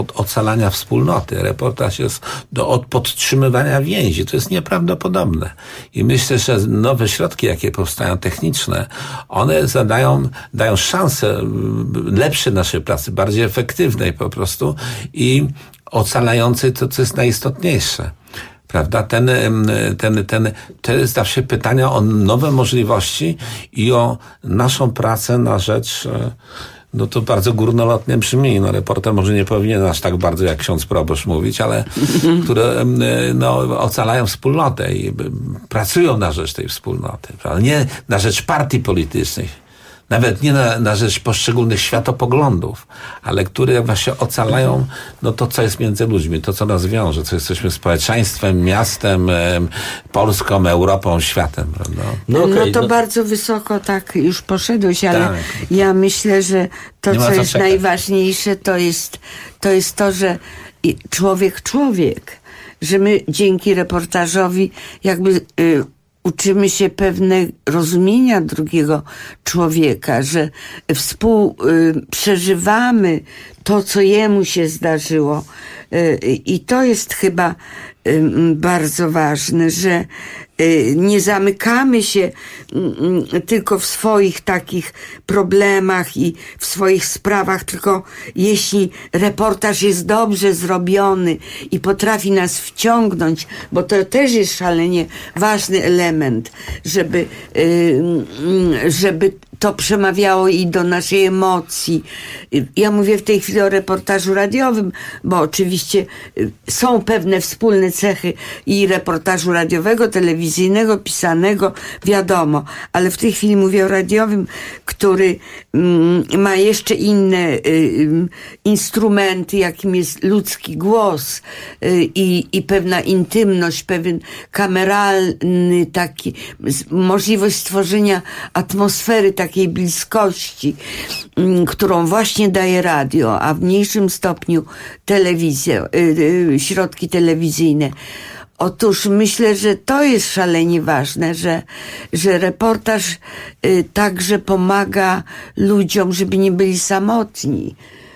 od ocalania wspólnoty. Reportaż jest od podtrzymywania więzi. To jest nieprawdopodobne. I myślę, że nowe środki, jakie powstają techniczne, one dają szansę lepszej naszej pracy, bardziej efektywnej po prostu i ocalającej to, co jest najistotniejsze. Prawda? To jest zawsze pytania o nowe możliwości i o naszą pracę na rzecz, no to bardzo górnolotnie brzmi. No, reporter może nie powinien aż tak bardzo jak ksiądz proboszcz mówić, ale które ocalają wspólnotę i pracują na rzecz tej wspólnoty. Prawda? Nie na rzecz partii politycznych. Nawet nie na rzecz poszczególnych światopoglądów, ale które właśnie ocalają to, co jest między ludźmi, to, co nas wiąże, co jesteśmy społeczeństwem, miastem, Polską, Europą, światem. Prawda? Bardzo wysoko tak już poszedłeś, ale tak. Ja myślę, że to, co jest najważniejsze, to jest to, że człowiek, że my dzięki reportażowi jakby uczymy się pewne rozumienia drugiego człowieka, że przeżywamy to, co jemu się zdarzyło. I to jest chyba bardzo ważne, że nie zamykamy się tylko w swoich takich problemach i w swoich sprawach, tylko jeśli reportaż jest dobrze zrobiony i potrafi nas wciągnąć, bo to też jest szalenie ważny element, żeby to przemawiało i do naszej emocji. Ja mówię w tej chwili o reportażu radiowym, bo oczywiście są pewne wspólne cechy i reportażu radiowego, telewizyjnego, pisanego, wiadomo, ale w tej chwili mówię o radiowym, który ma jeszcze inne instrumenty, jakim jest ludzki głos i pewna intymność, pewien kameralny taki, możliwość stworzenia atmosfery takiej bliskości, którą właśnie daje radio, a w mniejszym stopniu telewizja, środki telewizyjne. Otóż myślę, że to jest szalenie ważne, że reportaż także pomaga ludziom, żeby nie byli samotni.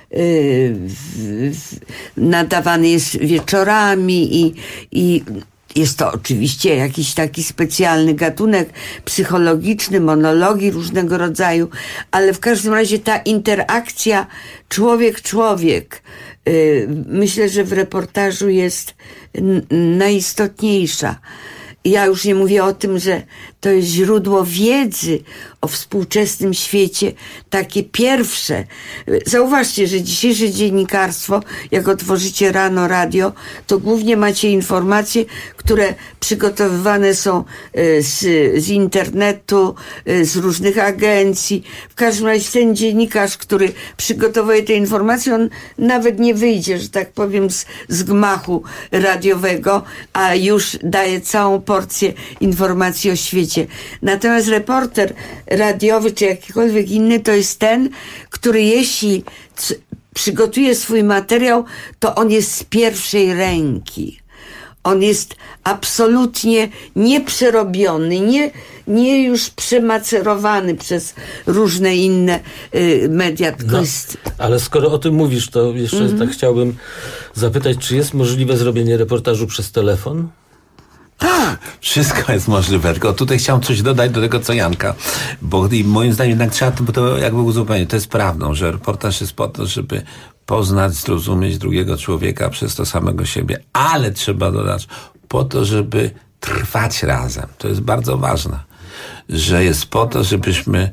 Nadawany jest wieczorami i jest to oczywiście jakiś taki specjalny gatunek psychologiczny, monologi różnego rodzaju, ale w każdym razie ta interakcja człowiek, myślę, że w reportażu jest najistotniejsza. Ja już nie mówię o tym, że to jest źródło wiedzy o współczesnym świecie, takie pierwsze. Zauważcie, że dzisiejsze dziennikarstwo, jak otworzycie rano radio, to głównie macie informacje, które przygotowywane są z internetu, z różnych agencji. W każdym razie ten dziennikarz, który przygotowuje te informacje, on nawet nie wyjdzie, że tak powiem, z gmachu radiowego, a już daje całą porcję informacji o świecie. Natomiast reporter radiowy czy jakikolwiek inny to jest ten, który jeśli przygotuje swój materiał, to on jest z pierwszej ręki. On jest absolutnie nieprzerobiony, nie już przemacerowany przez różne inne media. Tylko jest... Ale skoro o tym mówisz, to jeszcze tak chciałbym zapytać, czy jest możliwe zrobienie reportażu przez telefon? Tak, wszystko jest możliwe, tylko tutaj chciałem coś dodać do tego, co Janka, bo moim zdaniem jednak trzeba to jakby uzupełnić. To jest prawdą, że reportaż jest po to, żeby poznać, zrozumieć drugiego człowieka przez to samego siebie, ale trzeba dodać, po to, żeby trwać razem. To jest bardzo ważne, że jest po to, żebyśmy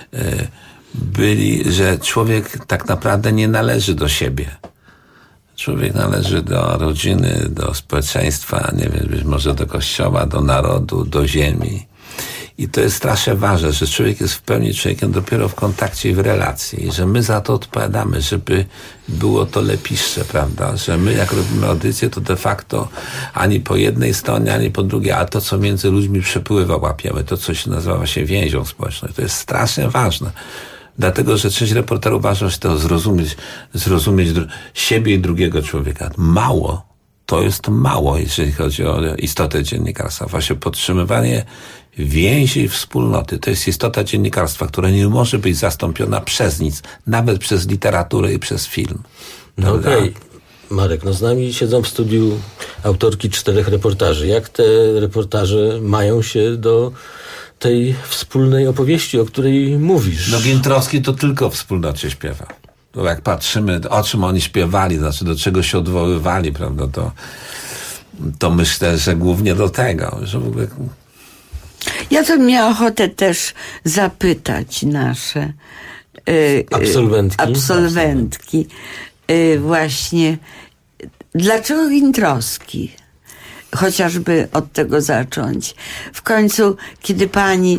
byli, że człowiek tak naprawdę nie należy do siebie. Człowiek należy do rodziny, do społeczeństwa, nie wiem, być może do kościoła, do narodu, do ziemi. I to jest strasznie ważne, że człowiek jest w pełni człowiekiem dopiero w kontakcie i w relacji. I że my za to odpowiadamy, żeby było to lepisze, prawda? Że my jak robimy audycję, to de facto ani po jednej stronie, ani po drugiej, a to, co między ludźmi przepływa, łapiemy. To, co się nazywa właśnie więzią społeczną. To jest strasznie ważne. Dlatego, że część reporterów uważa, że to zrozumieć siebie i drugiego człowieka. To jest mało, jeżeli chodzi o istotę dziennikarstwa. Właśnie podtrzymywanie więzi i wspólnoty. To jest istota dziennikarstwa, która nie może być zastąpiona przez nic, nawet przez literaturę i przez film. No okej. Marek, no z nami siedzą w studiu autorki 4 reportaży. Jak te reportaże mają się do tej wspólnej opowieści, o której mówisz? No Gintrowski to tylko w wspólnocie śpiewa. Bo jak patrzymy, o czym oni śpiewali, znaczy do czego się odwoływali, prawda, to myślę, że głównie do tego, że w ogóle... Ja to miałam ochotę też zapytać nasze absolwentki właśnie, dlaczego Gintrowski? Chociażby od tego zacząć. W końcu, kiedy pani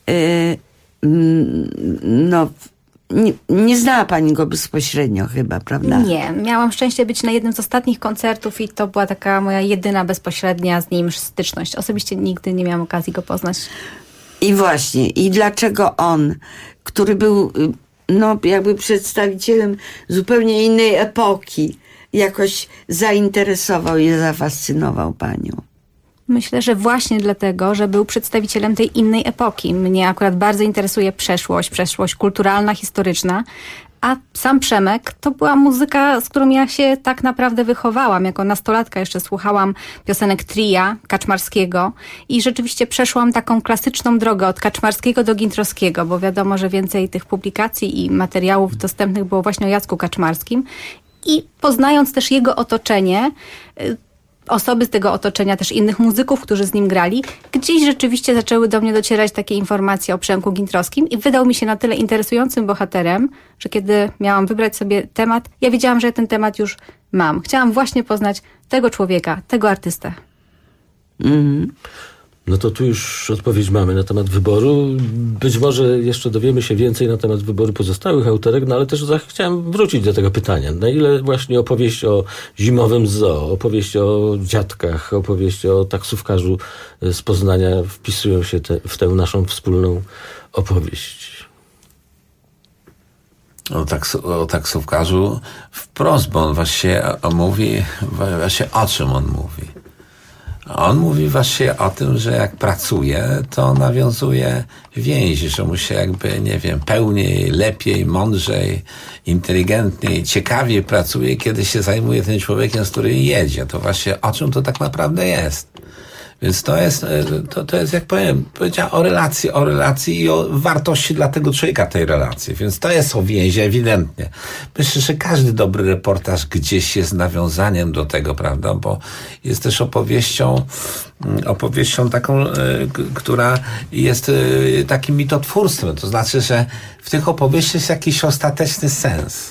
nie znała pani go bezpośrednio chyba, prawda? Nie. Miałam szczęście być na jednym z ostatnich koncertów i to była taka moja jedyna bezpośrednia z nim styczność. Osobiście nigdy nie miałam okazji go poznać. I właśnie, i dlaczego on, który był jakby przedstawicielem zupełnie innej epoki, jakoś zainteresował i zafascynował panią? Myślę, że właśnie dlatego, że był przedstawicielem tej innej epoki. Mnie akurat bardzo interesuje przeszłość kulturalna, historyczna, a sam Przemek to była muzyka, z którą ja się tak naprawdę wychowałam. Jako nastolatka jeszcze słuchałam piosenek Tria, Kaczmarskiego i rzeczywiście przeszłam taką klasyczną drogę od Kaczmarskiego do Gintrowskiego, bo wiadomo, że więcej tych publikacji i materiałów dostępnych było właśnie o Jacku Kaczmarskim. I poznając też jego otoczenie, osoby z tego otoczenia, też innych muzyków, którzy z nim grali, gdzieś rzeczywiście zaczęły do mnie docierać takie informacje o Przemku Gintrowskim i wydał mi się na tyle interesującym bohaterem, że kiedy miałam wybrać sobie temat, ja wiedziałam, że ten temat już mam. Chciałam właśnie poznać tego człowieka, tego artystę. No to tu już odpowiedź mamy na temat wyboru. Być może jeszcze dowiemy się więcej na temat wyboru pozostałych autorek, no ale też chciałem wrócić do tego pytania. Na ile właśnie opowieść o zimowym zoo, opowieść o dziadkach, opowieść o taksówkarzu z Poznania wpisują się w tę naszą wspólną opowieść? O taksówkarzu wprost, bo on właśnie mówi, właśnie o czym on mówi. On mówi właśnie o tym, że jak pracuje, to nawiązuje więzi, że mu się jakby, nie wiem, pełniej, lepiej, mądrzej, inteligentniej, ciekawiej pracuje, kiedy się zajmuje tym człowiekiem, z którym jedzie. To właśnie o czym to tak naprawdę jest. Więc to jest, jak powiedziała o relacji i o wartości dla tego człowieka tej relacji. Więc to jest o więzi, ewidentnie. Myślę, że każdy dobry reportaż gdzieś jest nawiązaniem do tego, prawda? Bo jest też opowieścią taką, która jest takim mitotwórstwem. To znaczy, że w tych opowieściach jest jakiś ostateczny sens.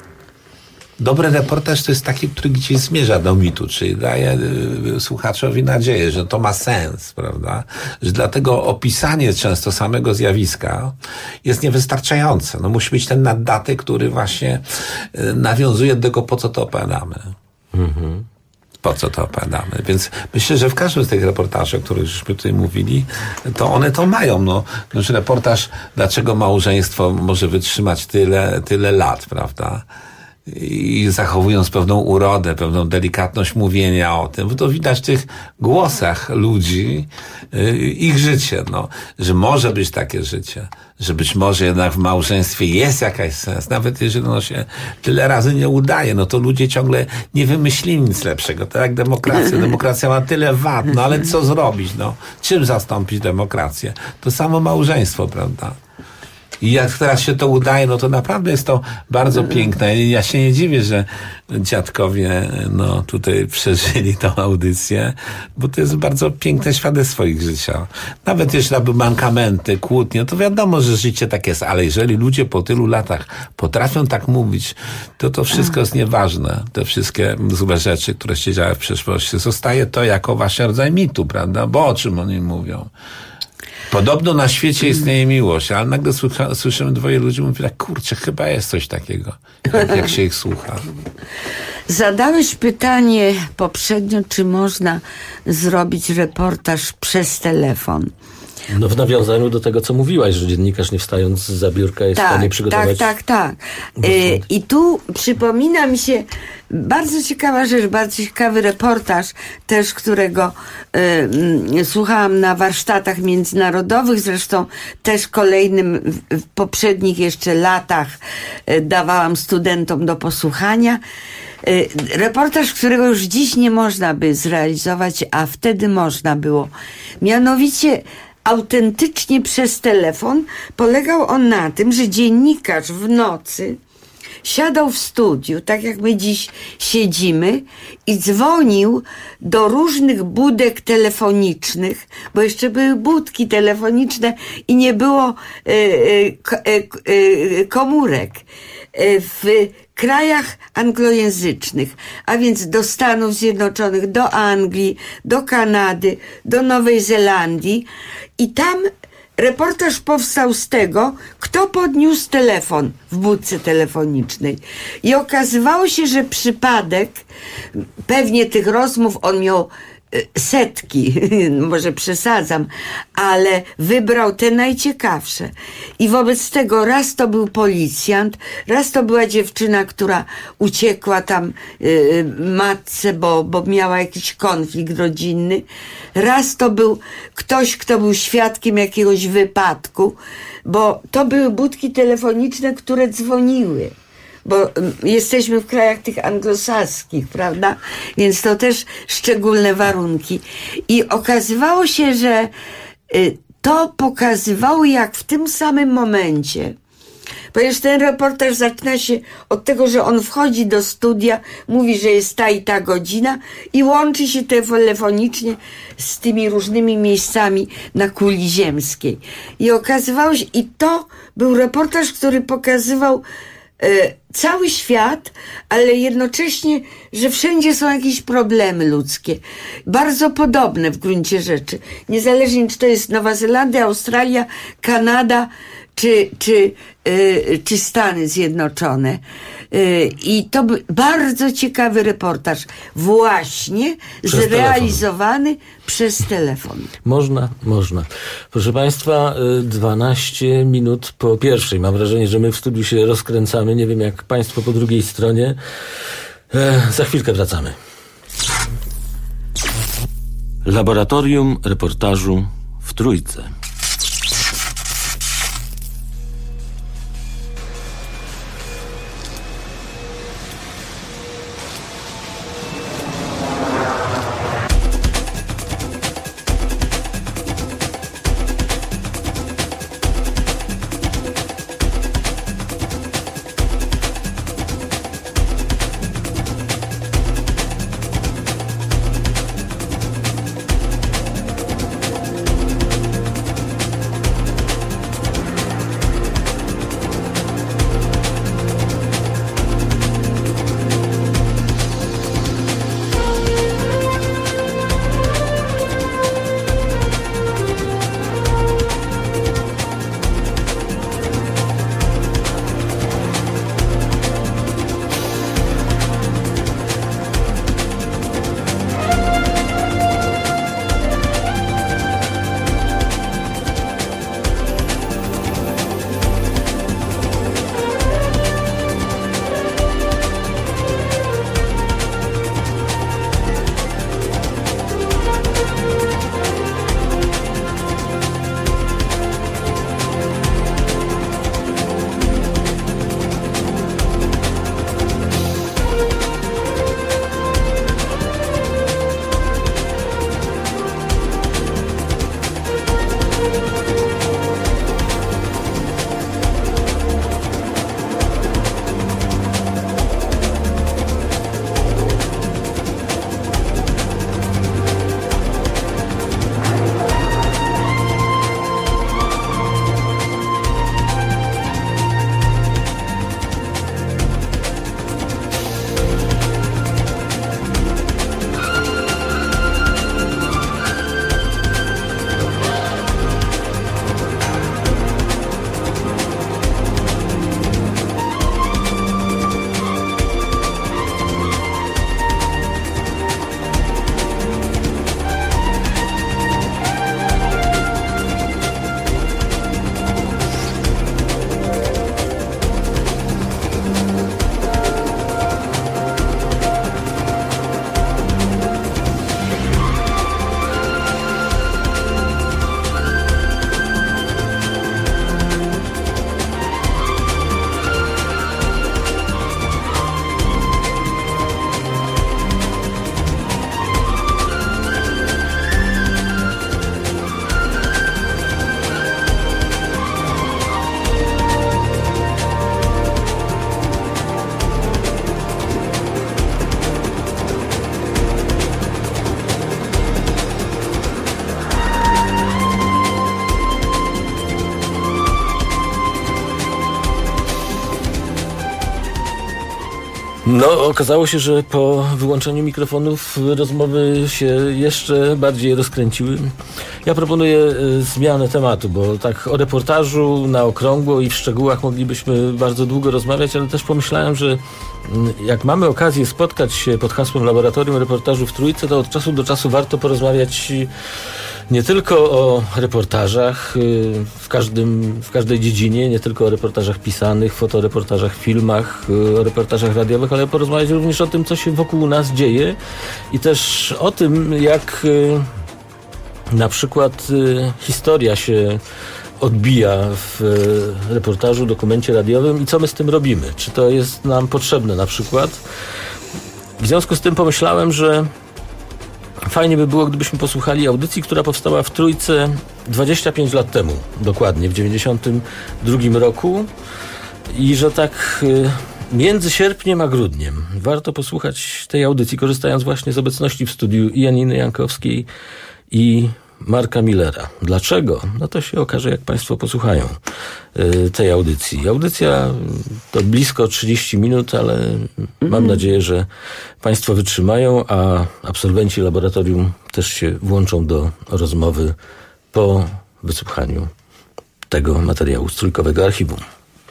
Dobry reportaż to jest taki, który gdzieś zmierza do mitu, czyli daje słuchaczowi nadzieję, że to ma sens, prawda? Że dlatego opisanie często samego zjawiska jest niewystarczające. No musi być ten naddatek, który właśnie nawiązuje do tego, po co to opowiadamy. Po co to opowiadamy. Więc myślę, że w każdym z tych reportaży, o których żeśmy tutaj mówili, to one to mają. No, znaczy reportaż, dlaczego małżeństwo może wytrzymać tyle lat, prawda? I zachowując pewną urodę, pewną delikatność mówienia o tym, bo to widać w tych głosach ludzi, ich życie, no, że może być takie życie, że być może jednak w małżeństwie jest jakaś sens, nawet jeżeli ono się tyle razy nie udaje, no to ludzie ciągle nie wymyślili nic lepszego, tak jak demokracja. Demokracja ma tyle wad, no ale co zrobić, no? Czym zastąpić demokrację? To samo małżeństwo, prawda? I jak teraz się to udaje, no to naprawdę jest to bardzo piękne. I ja się nie dziwię, że dziadkowie tutaj przeżyli tą audycję, bo to jest bardzo piękne świadectwo ich życia. Nawet jeśli były mankamenty, kłótnie, to wiadomo, że życie tak jest, ale jeżeli ludzie po tylu latach potrafią tak mówić, to wszystko jest nieważne. Te wszystkie złe rzeczy, które się działy w przeszłości. Zostaje to jako właśnie rodzaj mitu, prawda? Bo o czym oni mówią? Podobno na świecie istnieje miłość, ale nagle słyszymy dwoje ludzi mówić, tak, kurczę, chyba jest coś takiego, jak się ich słucha. Zadałeś pytanie poprzednio, czy można zrobić reportaż przez telefon. No w nawiązaniu do tego, co mówiłaś, że dziennikarz nie wstając za biurka jest w stanie przygotować... Tak. I tu przypomina mi się bardzo ciekawa rzecz, bardzo ciekawy reportaż też, którego słuchałam na warsztatach międzynarodowych, zresztą też kolejnym w poprzednich jeszcze latach dawałam studentom do posłuchania. reportaż, którego już dziś nie można by zrealizować, a wtedy można było. Mianowicie autentycznie przez telefon polegał on na tym, że dziennikarz w nocy siadał w studiu, tak jak my dziś siedzimy, i dzwonił do różnych budek telefonicznych, bo jeszcze były budki telefoniczne i nie było komórek w krajach anglojęzycznych, a więc do Stanów Zjednoczonych, do Anglii, do Kanady, do Nowej Zelandii, i tam reportaż powstał z tego, kto podniósł telefon w budce telefonicznej. I okazywało się, że przypadek, pewnie tych rozmów on miał setki, może przesadzam, ale wybrał te najciekawsze. I wobec tego raz to był policjant, raz to była dziewczyna, która uciekła tam matce, bo miała jakiś konflikt rodzinny. Raz to był ktoś, kto był świadkiem jakiegoś wypadku, bo to były budki telefoniczne, które dzwoniły. Bo jesteśmy w krajach tych anglosaskich, prawda? Więc to też szczególne warunki. I okazywało się, że to pokazywało, jak w tym samym momencie, ponieważ ten reportaż zaczyna się od tego, że on wchodzi do studia, mówi, że jest ta i ta godzina i łączy się telefonicznie z tymi różnymi miejscami na kuli ziemskiej. I okazywało się, i to był reportaż, który pokazywał cały świat, ale jednocześnie, że wszędzie są jakieś problemy ludzkie. Bardzo podobne w gruncie rzeczy. Niezależnie, czy to jest Nowa Zelandia, Australia, Kanada, czy Stany Zjednoczone. I to był bardzo ciekawy reportaż, właśnie zrealizowany przez telefon. Można. Proszę Państwa, 12 minut po pierwszej. Mam wrażenie, że my w studiu się rozkręcamy. Nie wiem, jak Państwo po drugiej stronie. Za chwilkę wracamy. Laboratorium reportażu w Trójce. No, okazało się, że po wyłączeniu mikrofonów rozmowy się jeszcze bardziej rozkręciły. Ja proponuję zmianę tematu, bo tak o reportażu na okrągło i w szczegółach moglibyśmy bardzo długo rozmawiać, ale też pomyślałem, że jak mamy okazję spotkać się pod hasłem Laboratorium Reportażu w Trójce, to od czasu do czasu warto porozmawiać nie tylko o reportażach w każdej dziedzinie, nie tylko o reportażach pisanych, fotoreportażach, filmach, o reportażach radiowych, ale porozmawiać również o tym, co się wokół nas dzieje i też o tym, jak na przykład historia się odbija w reportażu, dokumencie radiowym i co my z tym robimy. Czy to jest nam potrzebne na przykład? W związku z tym pomyślałem, że fajnie by było, gdybyśmy posłuchali audycji, która powstała w Trójce 25 lat temu, dokładnie, w 1992 roku i że tak między sierpniem a grudniem warto posłuchać tej audycji, korzystając właśnie z obecności w studiu i Janiny Jankowskiej i Marka Millera. Dlaczego? No to się okaże, jak Państwo posłuchają tej audycji. Audycja to blisko 30 minut, ale mam nadzieję, że Państwo wytrzymają, a absolwenci laboratorium też się włączą do rozmowy po wysłuchaniu tego materiału z Trójkowego Archiwum.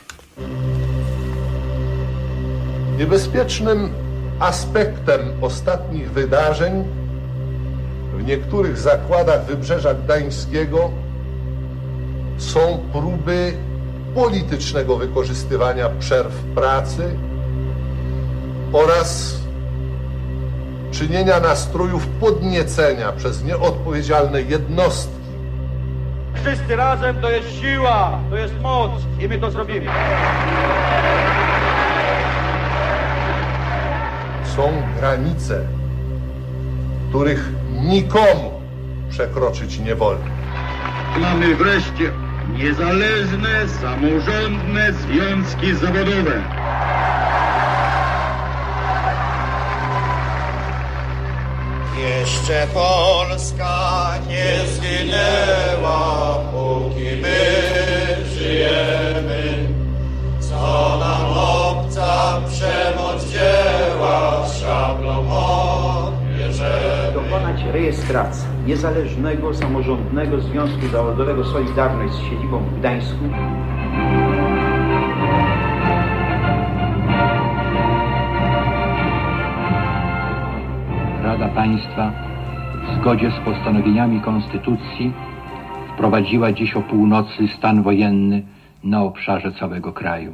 Niebezpiecznym aspektem ostatnich wydarzeń w niektórych zakładach Wybrzeża Gdańskiego są próby politycznego wykorzystywania przerw pracy oraz czynienia nastrojów podniecenia przez nieodpowiedzialne jednostki. Wszyscy razem to jest siła, to jest moc i my to zrobimy. Są granice, których nikomu przekroczyć nie wolno. Mamy wreszcie niezależne, samorządne związki zawodowe. Jeszcze Polska nie zginęła, póki my żyjemy. Co nam obca przemoc dzieła, szablą odbierzemy. Dokonać rejestracji niezależnego, samorządnego Związku Zawodowego Solidarność z siedzibą w Gdańsku. Rada Państwa w zgodzie z postanowieniami Konstytucji wprowadziła dziś o północy stan wojenny na obszarze całego kraju.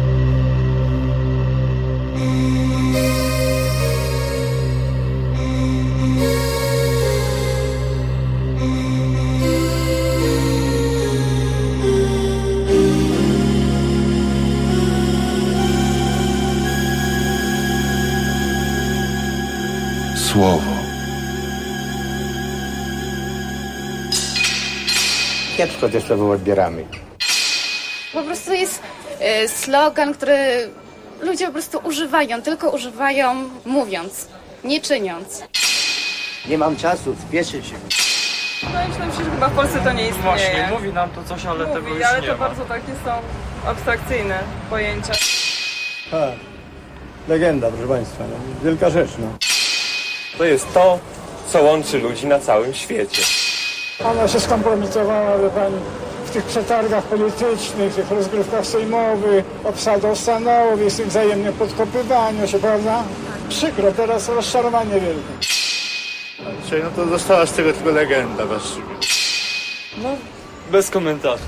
Słowo. Kiepsko te słowo odbieramy. Po prostu jest slogan, który ludzie po prostu używają, tylko używają mówiąc, nie czyniąc. Nie mam czasu, spieszę się. No i myślę, że chyba w Polsce to nie istnieje. Właśnie, mówi nam to coś, ale tego już ale nie to ma. bardzo takie są abstrakcyjne pojęcia. Legenda, proszę Państwa, wielka rzecz, To jest to, co łączy ludzi na całym świecie. Ona się skompromitowała, wie Pani, w tych przetargach politycznych, w tych rozgrywkach sejmowych, obsadą stanowisk, w tym wzajemnym podkopywaniu się, prawda? Przykro, teraz rozczarowanie wielkie. Czyli no to została z tego tylko legenda właściwie. No, bez komentarzy.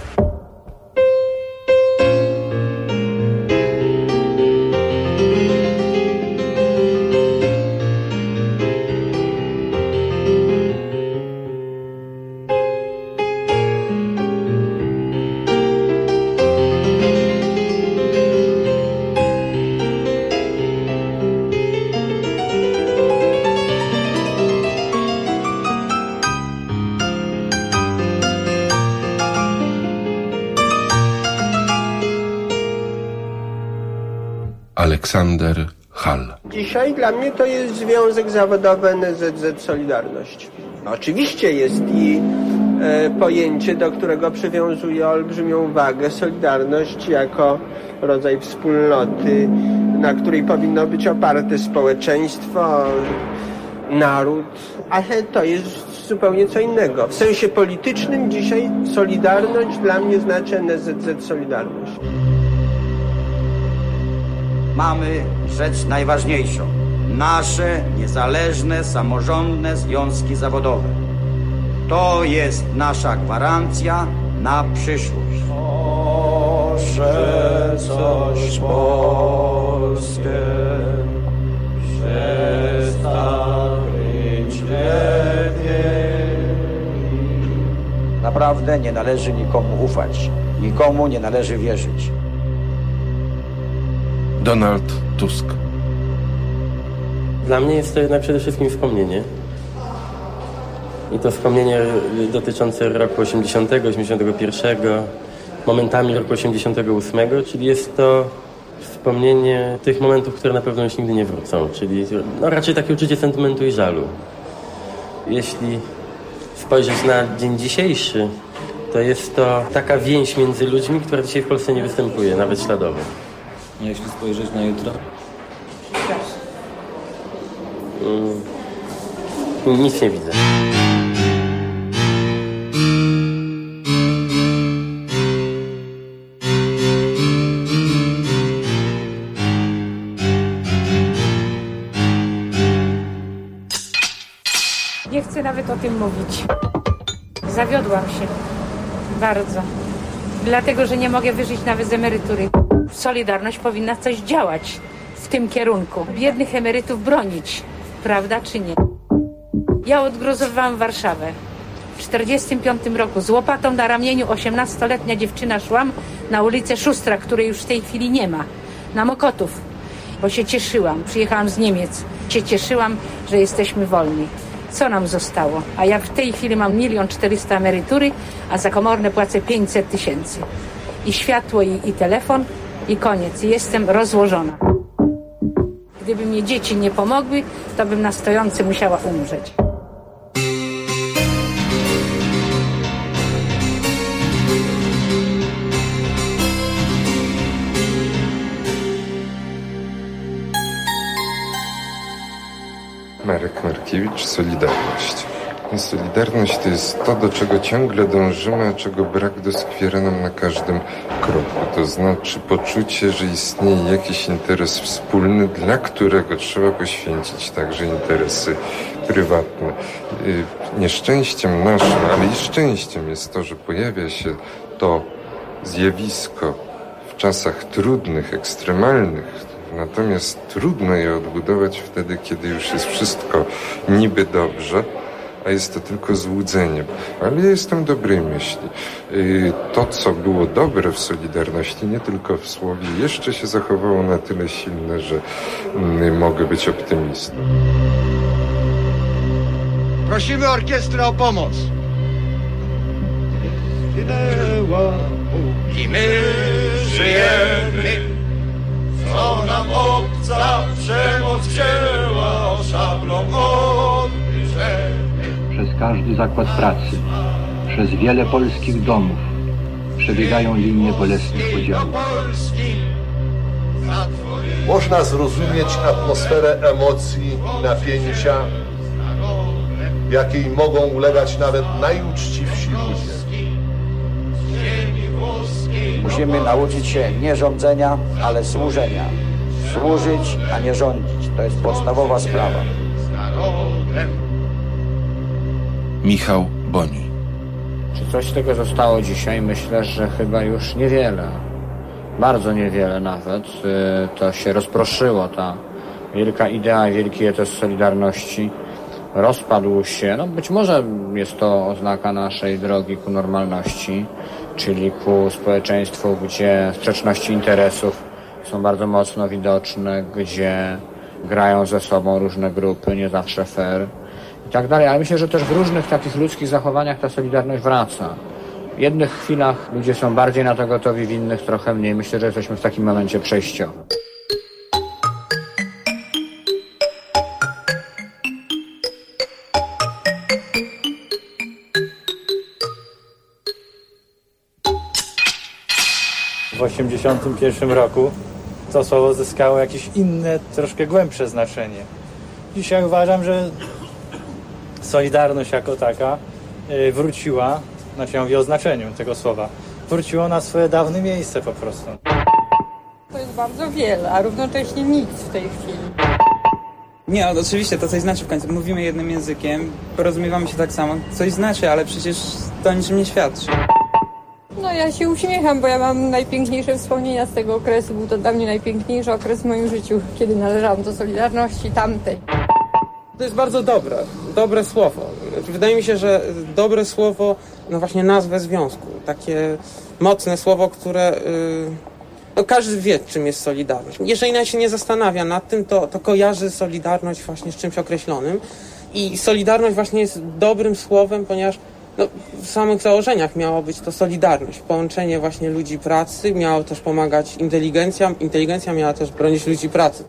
Aleksander Hall. Dzisiaj dla mnie to jest Związek Zawodowy NSZZ Solidarność. Oczywiście jest i pojęcie, do którego przywiązuje olbrzymią wagę Solidarność jako rodzaj wspólnoty na której powinno być oparte społeczeństwo, naród, ale to jest zupełnie co innego. W sensie politycznym dzisiaj Solidarność dla mnie znaczy NSZZ Solidarność. Mamy rzecz najważniejszą. Nasze niezależne, samorządne związki zawodowe. To jest nasza gwarancja na przyszłość. Może coś Polskę przestawić lepiej. Naprawdę nie należy nikomu ufać. Nikomu nie należy wierzyć. Donald Tusk. Dla mnie jest to jednak przede wszystkim wspomnienie. I to wspomnienie dotyczące roku 80, 81, momentami roku 88, czyli jest to wspomnienie tych momentów, które na pewno już nigdy nie wrócą, czyli raczej takie uczucie sentymentu i żalu. Jeśli spojrzeć na dzień dzisiejszy, to jest to taka więź między ludźmi, która dzisiaj w Polsce nie występuje, nawet śladowo. Jeśli spojrzeć na jutro? Nic nie widzę. Nie chcę nawet o tym mówić. Zawiodłam się. Bardzo. Dlatego, że nie mogę wyżyć nawet z emerytury. Solidarność powinna coś działać w tym kierunku. Biednych emerytów bronić. Prawda czy nie? Ja odgruzowałam Warszawę. W 1945 roku z łopatą na ramieniu 18-letnia dziewczyna szłam na ulicę Szustra, której już w tej chwili nie ma. Na Mokotów. Bo się cieszyłam. Przyjechałam z Niemiec. Się cieszyłam, że jesteśmy wolni. Co nam zostało? A ja w tej chwili mam 1 400 000 emerytury, a za komorne płacę 500 000. I światło, i telefon, i koniec. I jestem rozłożona. Gdyby mnie dzieci nie pomogły, to bym na stojący musiała umrzeć. Marek Markiewicz, Solidarność. Solidarność to jest to, do czego ciągle dążymy, a czego brak doskwiera nam na każdym kroku. To znaczy poczucie, że istnieje jakiś interes wspólny, dla którego trzeba poświęcić także interesy prywatne. Nieszczęściem naszym, ale i szczęściem jest to, że pojawia się to zjawisko w czasach trudnych, ekstremalnych. Natomiast trudno je odbudować wtedy, kiedy już jest wszystko niby dobrze, a jest to tylko złudzenie. Ale ja jestem dobrej myśli. To, co było dobre w Solidarności, nie tylko w słowie, jeszcze się zachowało na tyle silne, że mogę być optymistą. Prosimy orkiestrę o pomoc. I my żyjemy. Co nam obca przemoc wzięła, szablą odbierzemy. Przez każdy zakład pracy, przez wiele polskich domów przebiegają linie bolesnych podziałów. Można zrozumieć atmosferę emocji i napięcia, jakiej mogą ulegać nawet najuczciwsi ludzie. Musimy nauczyć się nie rządzenia, ale służenia. Służyć, a nie rządzić. To jest podstawowa sprawa. Michał Boni. Czy coś z tego zostało dzisiaj? Myślę, że chyba już niewiele. Bardzo niewiele nawet. To się rozproszyło, ta wielka idea, wielki etos Solidarności. Rozpadł się. No być może jest to oznaka naszej drogi ku normalności, czyli ku społeczeństwu, gdzie sprzeczności interesów są bardzo mocno widoczne, gdzie grają ze sobą różne grupy, nie zawsze fair i tak dalej. Ale myślę, że też w różnych takich ludzkich zachowaniach ta solidarność wraca. W jednych chwilach ludzie są bardziej na to gotowi, w innych trochę mniej. Myślę, że jesteśmy w takim momencie przejściowym. W 1981 roku to słowo zyskało jakieś inne, troszkę głębsze znaczenie. Dzisiaj uważam, że Solidarność jako taka wróciła, znaczy ja mówię o znaczeniu tego słowa, wróciło na swoje dawne miejsce po prostu. To jest bardzo wiele, a równocześnie nic w tej chwili. Nie, oczywiście to coś znaczy w końcu. Mówimy jednym językiem, porozumiewamy się tak samo. Coś znaczy, ale przecież to niczym nie świadczy. No ja się uśmiecham, bo ja mam najpiękniejsze wspomnienia z tego okresu. Był to dla mnie najpiękniejszy okres w moim życiu, kiedy należałam do Solidarności tamtej. To jest bardzo dobre słowo. Wydaje mi się, że dobre słowo, no właśnie nazwę związku. Takie mocne słowo, które... No każdy wie, czym jest Solidarność. Jeżeli nawet się nie zastanawia nad tym, to kojarzy Solidarność właśnie z czymś określonym. I Solidarność właśnie jest dobrym słowem, ponieważ no, w samych założeniach miało być to Solidarność. Połączenie właśnie ludzi pracy, miało też pomagać inteligencja. Inteligencja miała też bronić ludzi pracy.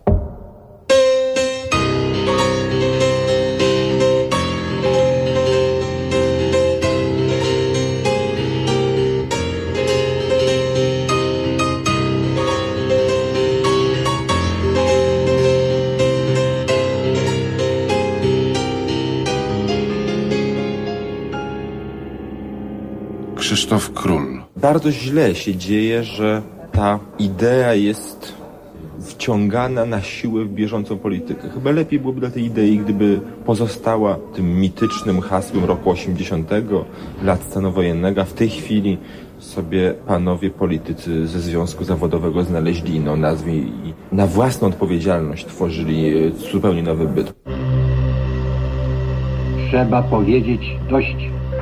Krzysztof Król. Bardzo źle się dzieje, że ta idea jest wciągana na siłę w bieżącą politykę. Chyba lepiej byłoby dla tej idei, gdyby pozostała tym mitycznym hasłem roku 80., lat stanu wojennego. W tej chwili sobie panowie politycy ze Związku Zawodowego znaleźli inną nazwę i na własną odpowiedzialność tworzyli zupełnie nowy byt. Trzeba powiedzieć dość.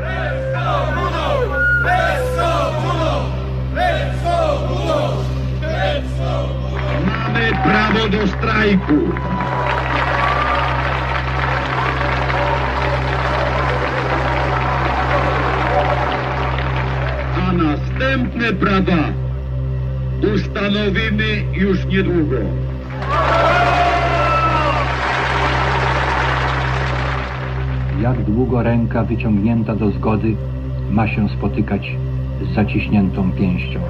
Mamy prawo do strajku. A następne prawa ustanowimy już niedługo. Jak długo ręka wyciągnięta do zgody ma się spotykać z zaciśniętą pięścią?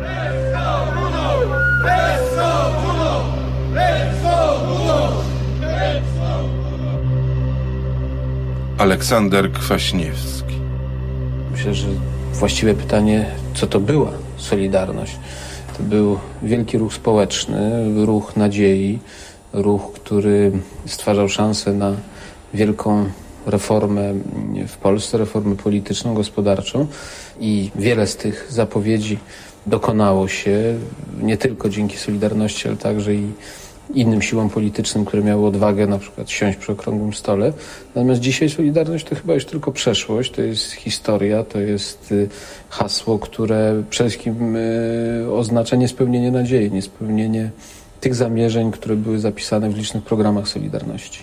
Aleksander Kwaśniewski. Myślę, że właściwe pytanie, co to była Solidarność? To był wielki ruch społeczny, ruch nadziei, ruch, który stwarzał szansę na wielką reformę w Polsce, reformę polityczną, gospodarczą i wiele z tych zapowiedzi dokonało się nie tylko dzięki Solidarności, ale także i innym siłom politycznym, które miały odwagę na przykład siąść przy okrągłym stole. Natomiast dzisiaj Solidarność to chyba już tylko przeszłość, to jest historia, to jest hasło, które przede wszystkim oznacza niespełnienie nadziei, niespełnienie tych zamierzeń, które były zapisane w licznych programach Solidarności.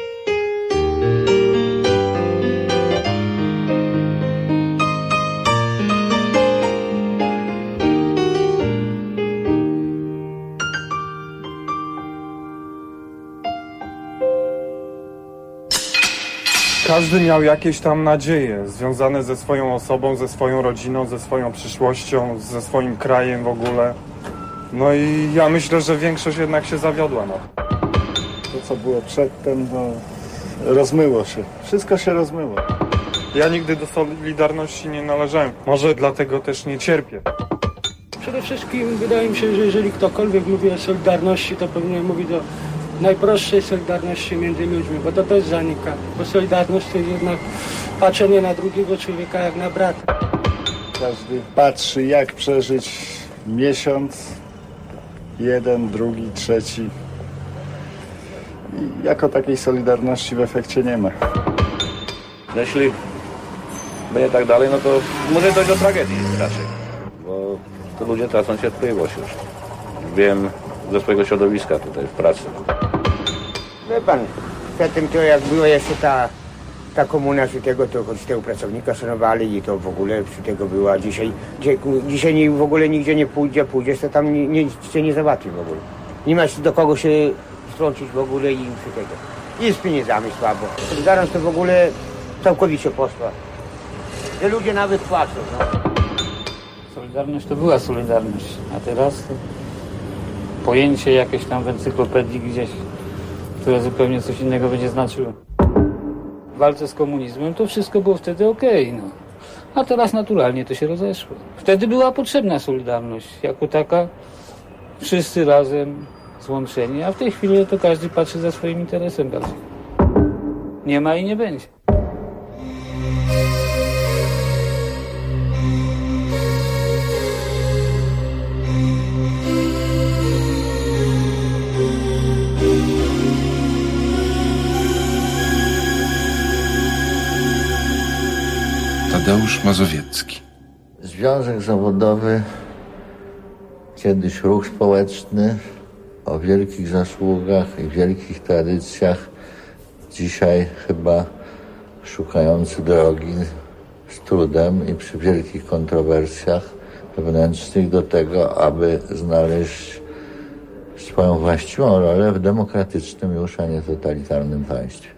Każdy miał jakieś tam nadzieje związane ze swoją osobą, ze swoją rodziną, ze swoją przyszłością, ze swoim krajem w ogóle. No i ja myślę, że większość jednak się zawiodła. No. To, co było przedtem, no, rozmyło się. Wszystko się rozmyło. Ja nigdy do Solidarności nie należałem. Może dlatego też nie cierpię. Przede wszystkim wydaje mi się, że jeżeli ktokolwiek mówi o Solidarności, to powinien mówić o najprostszej solidarności między ludźmi, bo to też zanika. Bo Solidarność to jest jednak patrzenie na drugiego człowieka jak na brata. Każdy patrzy, jak przeżyć miesiąc, jeden, drugi, trzeci. I jako takiej solidarności w efekcie nie ma. Jeśli będzie tak dalej, no to może dojść do tragedii raczej, bo to ludzie tracą cierpliwość już. Wiem ze swojego środowiska tutaj w pracy. Wie pan, przedtem to jak była jeszcze ta komuna przy tego, to choć tego pracownika szanowali i to w ogóle przy tego była. Dzisiaj w ogóle nigdzie nie pójdziesz, to tam nic się nie załatwi w ogóle. Nie masz do kogo się wtrącić w ogóle i przy tego. I z pieniędzmi słabo. Solidarność to w ogóle całkowicie poszła. Że ludzie nawet płacą. No. Solidarność to była Solidarność, a teraz to pojęcie jakieś tam w encyklopedii gdzieś, które zupełnie coś innego będzie znaczyło. W walce z komunizmem to wszystko było wtedy okej, no. A teraz naturalnie to się rozeszło. Wtedy była potrzebna solidarność jako taka, wszyscy razem złączeni, a w tej chwili to każdy patrzy za swoim interesem bardziej. Nie ma i nie będzie. Tadeusz Mazowiecki. Związek zawodowy, kiedyś ruch społeczny o wielkich zasługach i wielkich tradycjach, dzisiaj chyba szukający drogi z trudem i przy wielkich kontrowersjach wewnętrznych do tego, aby znaleźć swoją właściwą rolę w demokratycznym już, a nie totalitarnym państwie.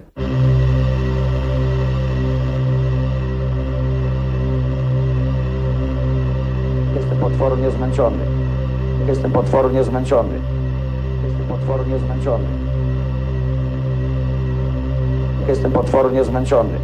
Jestem potwornie zmęczony. Jestem potwornie zmęczony. Jestem potwornie zmęczony. Jestem potwornie zmęczony.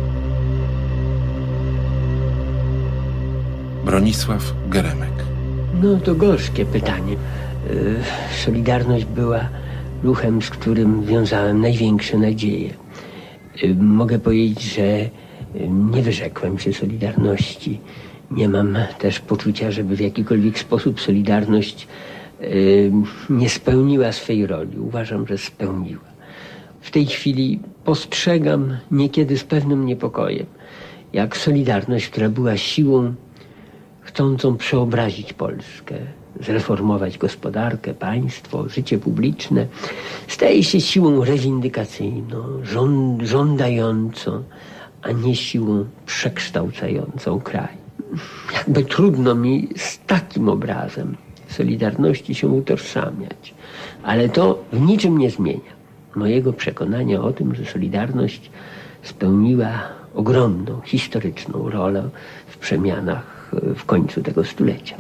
Bronisław Geremek. No to gorzkie pytanie. Solidarność była ruchem, z którym wiązałem największe nadzieje. Mogę powiedzieć, że nie wyrzekłem się Solidarności. Nie mam też poczucia, żeby w jakikolwiek sposób Solidarność nie spełniła swej roli. Uważam, że spełniła. W tej chwili postrzegam niekiedy z pewnym niepokojem, jak Solidarność, która była siłą chcącą przeobrazić Polskę, zreformować gospodarkę, państwo, życie publiczne, staje się siłą reivindykacyjną, żądającą, a nie siłą przekształcającą kraj. Jakby trudno mi z takim obrazem Solidarności się utożsamiać, ale to w niczym nie zmienia mojego przekonania o tym, że Solidarność spełniła ogromną, historyczną rolę w przemianach w końcu tego stulecia.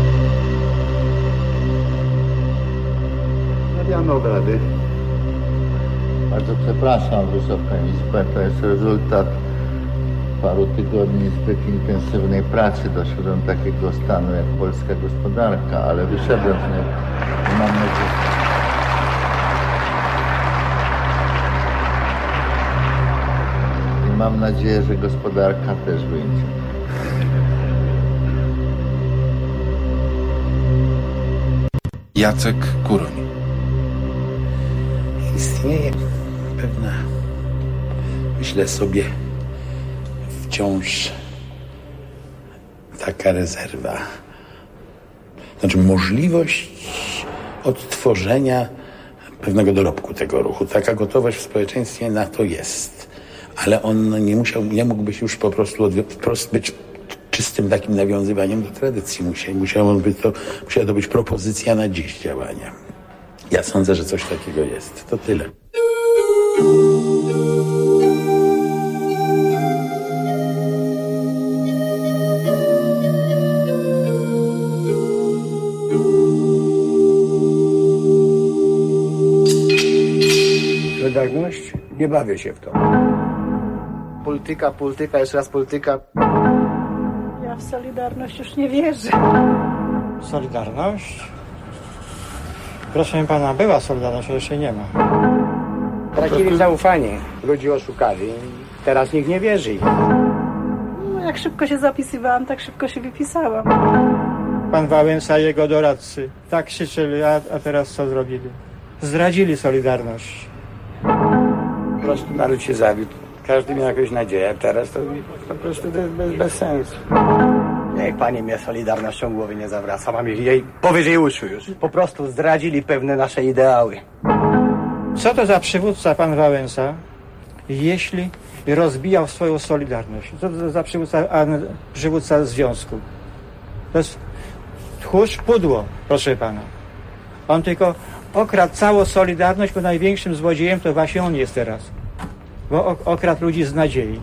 Stawiamy obrady. Bardzo przepraszam Wysoką Izbę, to jest rezultat paru tygodni zbyt intensywnej pracy. Doszedłem do takiego stanu jak polska gospodarka, ale wyszedłem z niej i mam nadzieję... Mam nadzieję, że gospodarka też wyjdzie. Jacek Kuroń. Istnieje pewna, myślę sobie, wciąż taka rezerwa. Znaczy możliwość odtworzenia pewnego dorobku tego ruchu. Taka gotowość w społeczeństwie na to jest. Ale on nie mógł być już po prostu wprost być czystym takim nawiązywaniem do tradycji. Musiała to być propozycja na dziś działania. Ja sądzę, że coś takiego jest. To tyle. Solidarność? Nie bawię się w to. Polityka, jeszcze raz polityka. Ja w Solidarność już nie wierzę. Solidarność? Proszę pana, była Solidarność, ale jeszcze nie ma. Tracili zaufanie. Ludzi oszukali. Teraz nikt nie wierzy. No, jak szybko się zapisywałam, tak szybko się wypisałam. Pan Wałęsa i jego doradcy tak krzyczeli, a teraz co zrobili? Zdradzili Solidarność. Po prostu naród się zawiódł. Każdy miał jakąś nadzieję, a teraz to po prostu bez sensu. Niech pani mnie Solidarnością głowy nie zawraca, mam jej powyżej uszu już. Po prostu zdradzili pewne nasze ideały. Co to za przywódca pan Wałęsa, jeśli rozbijał swoją Solidarność? Co to za przywódca związku? To jest tchórz pudło, proszę pana. On tylko okradł całą Solidarność, bo największym złodziejem to właśnie on jest teraz. Bo okradł ludzi z nadziei.